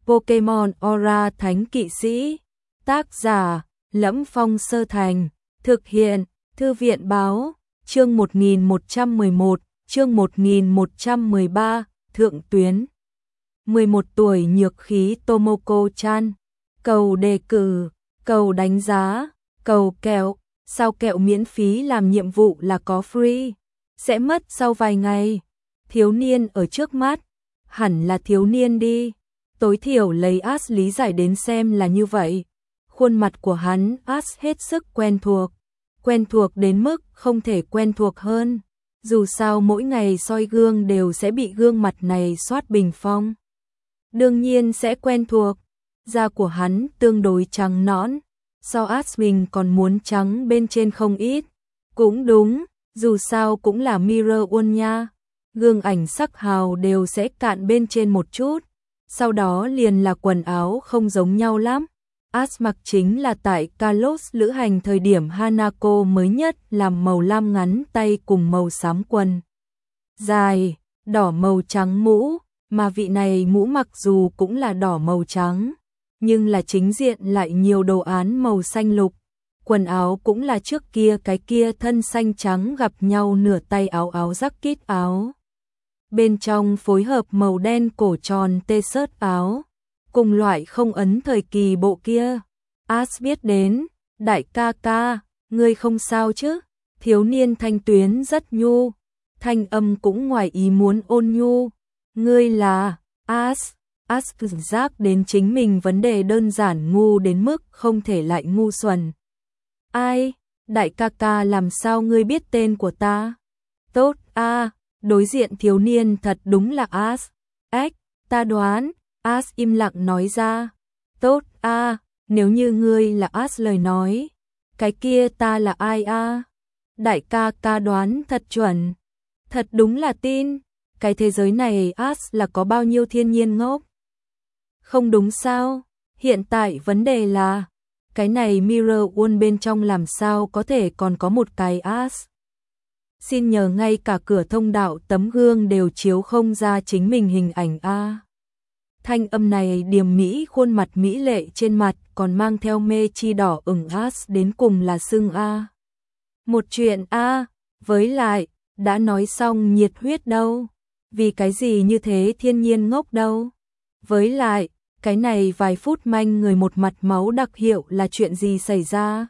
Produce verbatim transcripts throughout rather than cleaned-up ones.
Pokemon Aura Thánh Kỵ Sĩ. Tác giả: Lẫm Phong Sơ Thành. Thực hiện: Thư viện Báo. Chương một nghìn một trăm mười một, chương một nghìn một trăm mười ba, Thượng Tuyến. mười một tuổi nhược khí Tomoko-chan. Cầu đề cử, cầu đánh giá, cầu kẹo. Sao kẹo miễn phí làm nhiệm vụ là có free? Sẽ mất sau vài ngày. Thiếu niên ở trước mắt. Hẳn là thiếu niên đi. Tối thiểu lấy Ash lý giải đến xem là như vậy. Khuôn mặt của hắn Ash hết sức quen thuộc. Quen thuộc đến mức không thể quen thuộc hơn. Dù sao mỗi ngày soi gương đều sẽ bị gương mặt này soát bình phong. Đương nhiên sẽ quen thuộc. Da của hắn tương đối trắng nõn. So Ash mình còn muốn trắng bên trên không ít. Cũng đúng, dù sao cũng là Mirror World nha. Gương ảnh sắc hào đều sẽ cạn bên trên một chút. Sau đó liền là quần áo không giống nhau lắm. Ash mặc chính là tại Kalos lữ hành thời điểm Hanako mới nhất, làm màu lam ngắn tay cùng màu xám quần dài, đỏ màu trắng mũ, mà vị này mũ mặc dù cũng là đỏ màu trắng, nhưng là chính diện lại nhiều đồ án màu xanh lục. Quần áo cũng là trước kia cái kia thân xanh trắng gặp nhau nửa tay áo áo jacket áo. Bên trong phối hợp màu đen cổ tròn t-shirt áo. Cùng loại không ấn thời kỳ bộ kia. Ash biết đến, đại ca ca, ngươi không sao chứ? Thiếu niên thanh tuyến rất nhu, thanh âm cũng ngoài ý muốn ôn nhu. Ngươi là Ash. Ash cảm giác đến chính mình vấn đề đơn giản ngu đến mức không thể lại ngu xuẩn. Ai? Đại ca ca làm sao ngươi biết tên của ta? Tốt a, à, đối diện thiếu niên thật đúng là Ash. Ếch, ta đoán. Ash im lặng nói ra. Tốt a, à, nếu như ngươi là Ash lời nói, cái kia ta là ai a? À? Đại ca ca đoán thật chuẩn. Thật đúng là tin. Cái thế giới này Ash là có bao nhiêu thiên nhiên ngốc. Không đúng sao? Hiện tại vấn đề là cái này Mirror World bên trong làm sao có thể còn có một cái Ash? Xin nhờ ngay cả cửa thông đạo tấm gương đều chiếu không ra chính mình hình ảnh a. À. Thanh âm này điềm mỹ, khuôn mặt mỹ lệ trên mặt còn mang theo mê chi đỏ ửng. Ash đến cùng là xưng a. Một chuyện a, à, với lại đã nói xong nhiệt huyết đâu, vì cái gì như thế thiên nhiên ngốc đâu. Với lại cái này vài phút manh người một mặt máu đặc hiệu là chuyện gì xảy ra?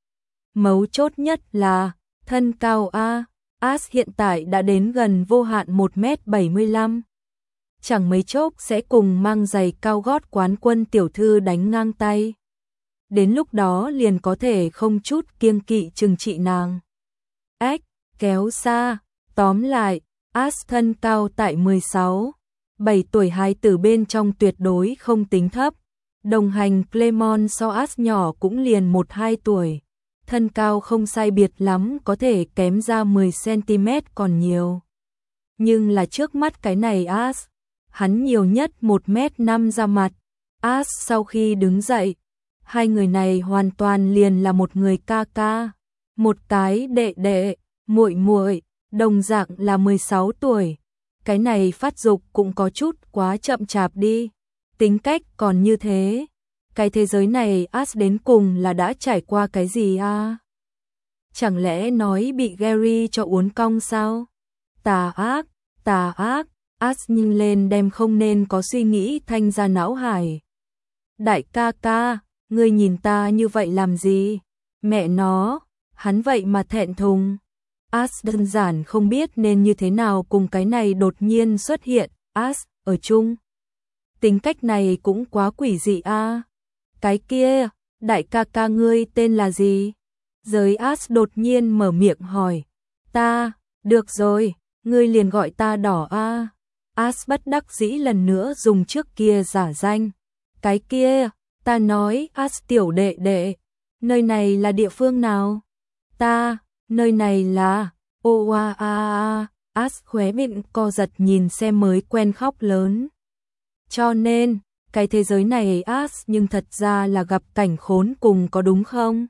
Mấu chốt nhất là thân cao a. À. Ash hiện tại đã đến gần vô hạn một mét bảy mươi lăm. Chẳng mấy chốc sẽ cùng mang giày cao gót quán quân tiểu thư đánh ngang tay. Đến lúc đó liền có thể không chút kiêng kỵ trừng trị nàng. Ếch, kéo xa, tóm lại, Ash thân cao tại mười sáu, bảy tuổi hài tử bên trong tuyệt đối không tính thấp. Đồng hành Clemon so Ash nhỏ cũng liền một hai tuổi. Thân cao không sai biệt lắm, có thể kém ra mười xăng-ti-mét còn nhiều. Nhưng là trước mắt cái này Ash, hắn nhiều nhất một mét năm ra mặt. Ash sau khi đứng dậy, hai người này hoàn toàn liền là một người ca ca, một cái đệ đệ, muội muội, đồng dạng là mười sáu tuổi. Cái này phát dục cũng có chút quá chậm chạp đi. Tính cách còn như thế. Cái thế giới này Ash đến cùng là đã trải qua cái gì a? À? Chẳng lẽ nói bị Gary cho uốn cong sao? Tà ác, tà ác. Ash nhìn lên đem không nên có suy nghĩ thanh ra não hải. Đại ca ca, ngươi nhìn ta như vậy làm gì? Mẹ nó, hắn vậy mà thẹn thùng. Ash đơn giản không biết nên như thế nào cùng cái này đột nhiên xuất hiện. Ash ở chung. Tính cách này cũng quá quỷ dị a. À. Cái kia, đại ca ca ngươi tên là gì? Giới Ash đột nhiên mở miệng hỏi. Ta, được rồi, ngươi liền gọi ta đỏ a. À. Ash bất đắc dĩ lần nữa dùng trước kia giả danh. Cái kia, ta nói Ash tiểu đệ đệ, nơi này là địa phương nào? Ta, nơi này là, ô a a. Ash khóe miệng co giật nhìn xem mới quen khóc lớn. Cho nên, cái thế giới này Ash nhưng thật ra là gặp cảnh khốn cùng có đúng không?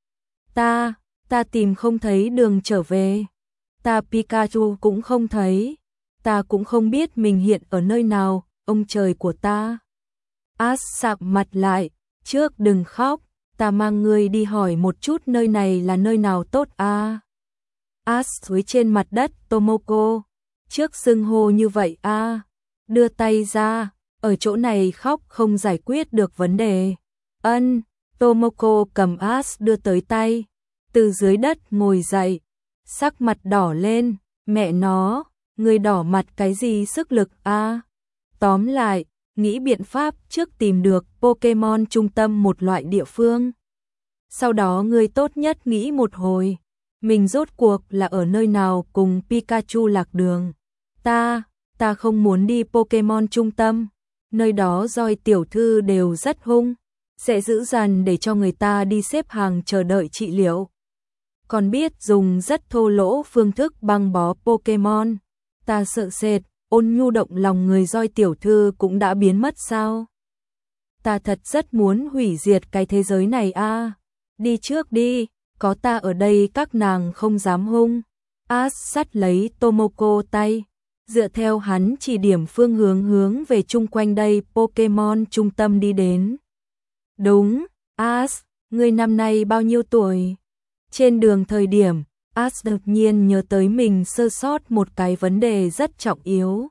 Ta, ta tìm không thấy đường trở về. Ta Pikachu cũng không thấy. Ta cũng không biết mình hiện ở nơi nào, ông trời của ta. As sạm mặt lại, trước đừng khóc, ta mang ngươi đi hỏi một chút nơi này là nơi nào tốt a. As suối trên mặt đất, Tomoko, trước xưng hô như vậy a, đưa tay ra, ở chỗ này khóc không giải quyết được vấn đề. Ân, Tomoko cầm As đưa tới tay, từ dưới đất ngồi dậy, sắc mặt đỏ lên, mẹ nó, ngươi đỏ mặt cái gì sức lực a? Tóm lại, nghĩ biện pháp trước tìm được Pokemon trung tâm một loại địa phương. Sau đó ngươi tốt nhất nghĩ một hồi, mình rốt cuộc là ở nơi nào cùng Pikachu lạc đường. Ta, ta không muốn đi Pokemon trung tâm, nơi đó Joy tiểu thư đều rất hung, sẽ giữ dằn để cho người ta đi xếp hàng chờ đợi trị liệu. Còn biết dùng rất thô lỗ phương thức băng bó Pokemon, ta sợ sệt, ôn nhu động lòng người Joy tiểu thư cũng đã biến mất sao? Ta thật rất muốn hủy diệt cái thế giới này a. Đi trước đi, có ta ở đây các nàng không dám hung. As sắt lấy Tomoko tay, dựa theo hắn chỉ điểm phương hướng hướng về chung quanh đây Pokemon trung tâm đi đến. Đúng, As, ngươi năm nay bao nhiêu tuổi? Trên đường thời điểm, As đột nhiên nhớ tới mình sơ sót một cái vấn đề rất trọng yếu.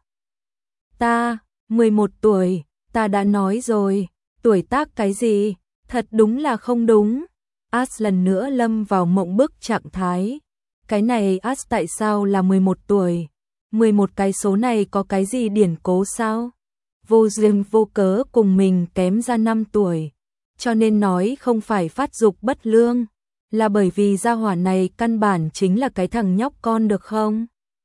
Ta, mười một tuổi, ta đã nói rồi, tuổi tác cái gì, thật đúng là không đúng. As lần nữa lâm vào mộng bức trạng thái. Cái này As tại sao là mười một tuổi? mười một cái số này có cái gì điển cố sao? Vô duyên vô cớ cùng mình kém ra năm tuổi. Cho nên nói không phải phát dục bất lương, là bởi vì gia hỏa này căn bản chính là cái thằng nhóc con được không?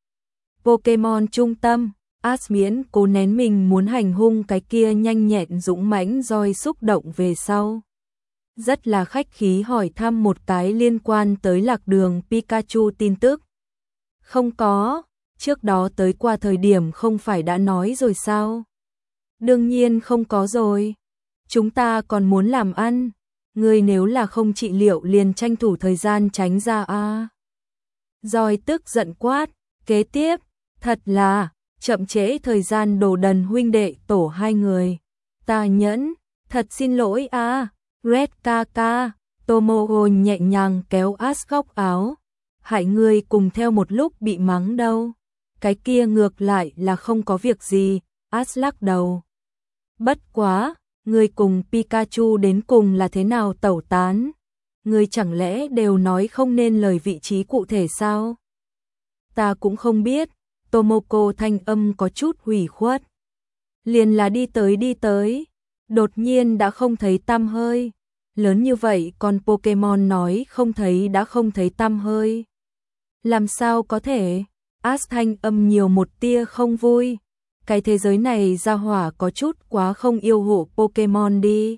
Pokemon trung tâm, As miễn cố nén mình muốn hành hung cái kia nhanh nhẹn dũng mãnh Joy xúc động về sau. Rất là khách khí hỏi thăm một cái liên quan tới lạc đường Pikachu tin tức. Không có, trước đó tới qua thời điểm không phải đã nói rồi sao? Đương nhiên không có rồi. Chúng ta còn muốn làm ăn. Ngươi nếu là không trị liệu liền tranh thủ thời gian tránh ra a. À. Joy tức giận quát, kế tiếp, thật là, chậm trễ thời gian đồ đần huynh đệ tổ hai người. Ta nhẫn, thật xin lỗi a. À. Red Kaka, Tomogo nhẹ nhàng kéo As góc áo. Hại ngươi cùng theo một lúc bị mắng đâu. Cái kia ngược lại là không có việc gì, As lắc đầu. Bất quá, ngươi cùng Pikachu đến cùng là thế nào tẩu tán? Ngươi chẳng lẽ đều nói không nên lời vị trí cụ thể sao? Ta cũng không biết, Tomoko thanh âm có chút hủy khuất. Liền là đi tới đi tới, đột nhiên đã không thấy tăm hơi. Lớn như vậy con Pokemon nói không thấy đã không thấy tăm hơi. Làm sao có thể? As thanh âm nhiều một tia không vui. Cái thế giới này ra hỏa có chút quá không yêu hộ Pokemon đi.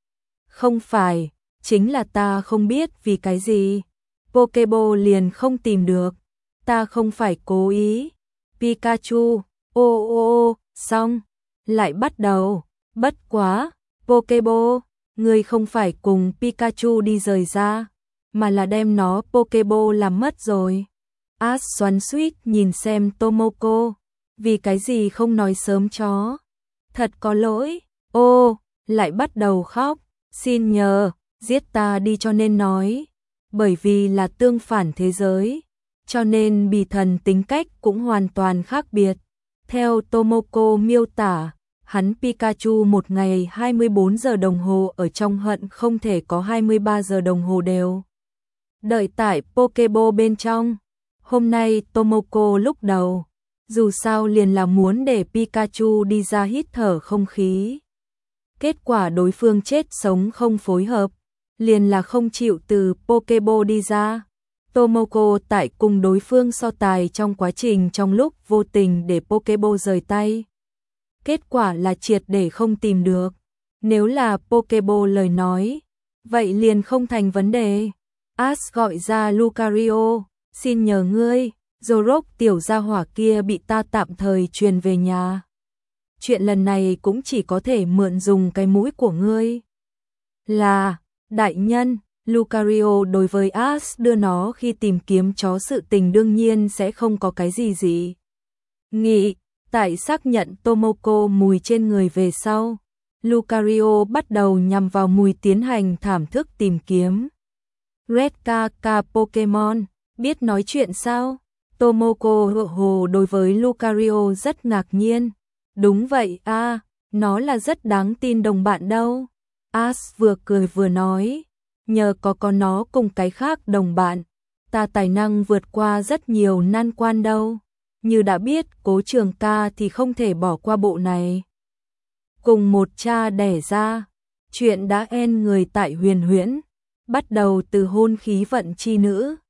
Không phải, chính là ta không biết vì cái gì. Pokeball liền không tìm được. Ta không phải cố ý. Pikachu, ô ô ô, xong, lại bắt đầu. Bất quá, Pokeball, ngươi không phải cùng Pikachu đi rời ra, mà là đem nó Pokeball làm mất rồi. As xoắn xuýt nhìn xem Tomoko, vì cái gì không nói sớm chó. Thật có lỗi, ô, lại bắt đầu khóc, xin nhờ, giết ta đi cho nên nói. Bởi vì là tương phản thế giới, cho nên bì thần tính cách cũng hoàn toàn khác biệt. Theo Tomoko miêu tả, hắn Pikachu một ngày hai mươi bốn giờ đồng hồ ở trong hận không thể có hai mươi ba giờ đồng hồ đều. Đợi tại Pokeball bên trong, hôm nay Tomoko lúc đầu, dù sao liền là muốn để Pikachu đi ra hít thở không khí. Kết quả đối phương chết sống không phối hợp, liền là không chịu từ Pokeball đi ra. Tomoko tại cùng đối phương so tài trong quá trình trong lúc vô tình để Pokeball rời tay. Kết quả là triệt để không tìm được. Nếu là Pokeball lời nói, vậy liền không thành vấn đề. As gọi ra Lucario, xin nhờ ngươi, Zorok tiểu gia hỏa kia bị ta tạm thời truyền về nhà. Chuyện lần này cũng chỉ có thể mượn dùng cái mũi của ngươi. Là, đại nhân, Lucario đối với As đưa nó khi tìm kiếm chó sự tình đương nhiên sẽ không có cái gì gì. Nghị, tại xác nhận Tomoko mùi trên người về sau, Lucario bắt đầu nhằm vào Mùi tiến hành thảm thức tìm kiếm. Red Kaka Pokemon, biết nói chuyện sao? Tomoko Hồ đối với Lucario rất ngạc nhiên. Đúng vậy a, à, nó là rất đáng tin đồng bạn đâu. Ash vừa cười vừa nói, nhờ có con nó cùng cái khác đồng bạn, ta tài năng vượt qua rất nhiều nan quan đâu. Như đã biết Cố Trường Ca thì không thể bỏ qua bộ này. Cùng một cha đẻ ra, chuyện đã en người tại Huyền Huyễn, bắt đầu từ hôn khí vận chi nữ,